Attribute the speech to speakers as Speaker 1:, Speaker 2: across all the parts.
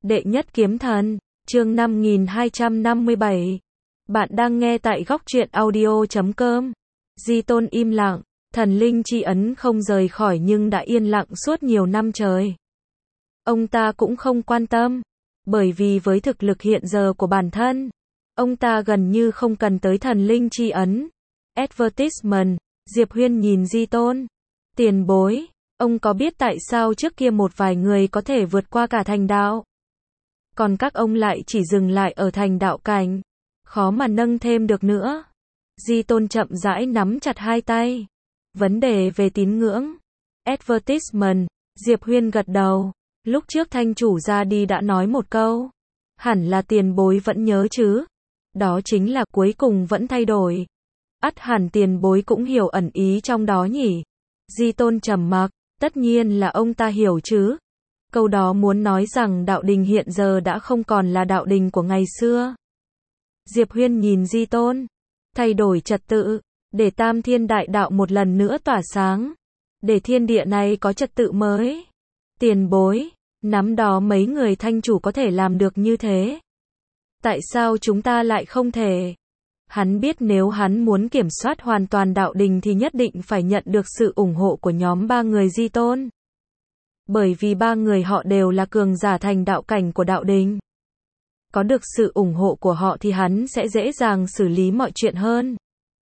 Speaker 1: Đệ nhất kiếm thần, chương 5257. Bạn đang nghe tại góc truyện audio.com. Di Tôn im lặng, thần linh chi ấn không rời khỏi nhưng đã yên lặng suốt nhiều năm trời. Ông ta cũng không quan tâm, bởi vì với thực lực hiện giờ của bản thân, ông ta gần như không cần tới thần linh chi ấn. Advertisement, Diệp Huyên nhìn Di Tôn. Tiền bối, ông có biết tại sao trước kia một vài người có thể vượt qua cả thành đạo? Còn các ông lại chỉ dừng lại ở thành đạo cảnh, khó mà nâng thêm được nữa. Di Tôn chậm rãi nắm chặt hai tay. Vấn đề về tín ngưỡng. Advertisement, Diệp Huyên gật đầu. Lúc trước thanh chủ ra đi đã nói một câu. Hẳn là tiền bối vẫn nhớ chứ. Đó chính là cuối cùng vẫn thay đổi. Ắt hẳn tiền bối cũng hiểu ẩn ý trong đó nhỉ. Di Tôn trầm mặc, tất nhiên là ông ta hiểu chứ. Câu đó muốn nói rằng đạo đình hiện giờ đã không còn là đạo đình của ngày xưa. Diệp Huyên nhìn Di Tôn. Thay đổi trật tự, để Tam Thiên Đại Đạo một lần nữa tỏa sáng. Để thiên địa này có trật tự mới. Tiền bối, năm đó mấy người thanh chủ có thể làm được như thế. Tại sao chúng ta lại không thể? Hắn biết nếu hắn muốn kiểm soát hoàn toàn đạo đình thì nhất định phải nhận được sự ủng hộ của nhóm ba người Di Tôn. Bởi vì ba người họ đều là cường giả thành đạo cảnh của đạo đình. Có được sự ủng hộ của họ thì hắn sẽ dễ dàng xử lý mọi chuyện hơn.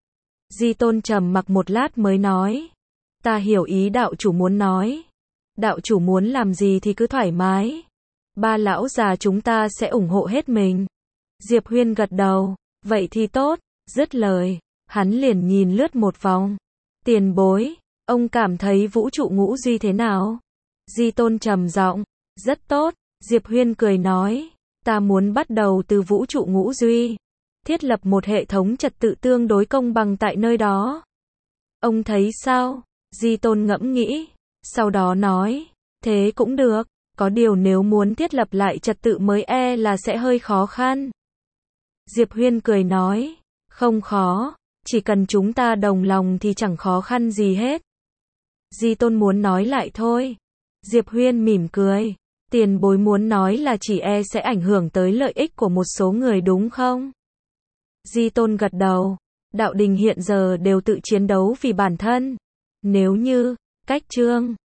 Speaker 1: Di Tôn trầm mặc một lát mới nói. Ta hiểu ý đạo chủ muốn nói. Đạo chủ muốn làm gì thì cứ thoải mái. Ba lão già chúng ta sẽ ủng hộ hết mình. Diệp Huyên gật đầu. Vậy thì tốt. Dứt lời, hắn liền nhìn lướt một vòng. Tiền bối, ông cảm thấy vũ trụ ngũ duy thế nào? Di Tôn trầm giọng. Rất tốt. Diệp Huyên cười nói. Ta muốn bắt đầu từ vũ trụ ngũ duy. Thiết lập một hệ thống trật tự tương đối công bằng tại nơi đó. Ông thấy sao? Di Tôn ngẫm nghĩ. Sau đó nói. Thế cũng được. Có điều nếu muốn thiết lập lại trật tự mới là sẽ hơi khó khăn. Diệp Huyên cười nói. Không khó. Chỉ cần chúng ta đồng lòng thì chẳng khó khăn gì hết. Di Tôn muốn nói lại thôi. Diệp Huyên mỉm cười. Tiền bối muốn nói là chỉ sẽ ảnh hưởng tới lợi ích của một số người đúng không? Di Tôn gật đầu. Đạo đình hiện giờ đều tự chiến đấu vì bản thân. Nếu như, cách chương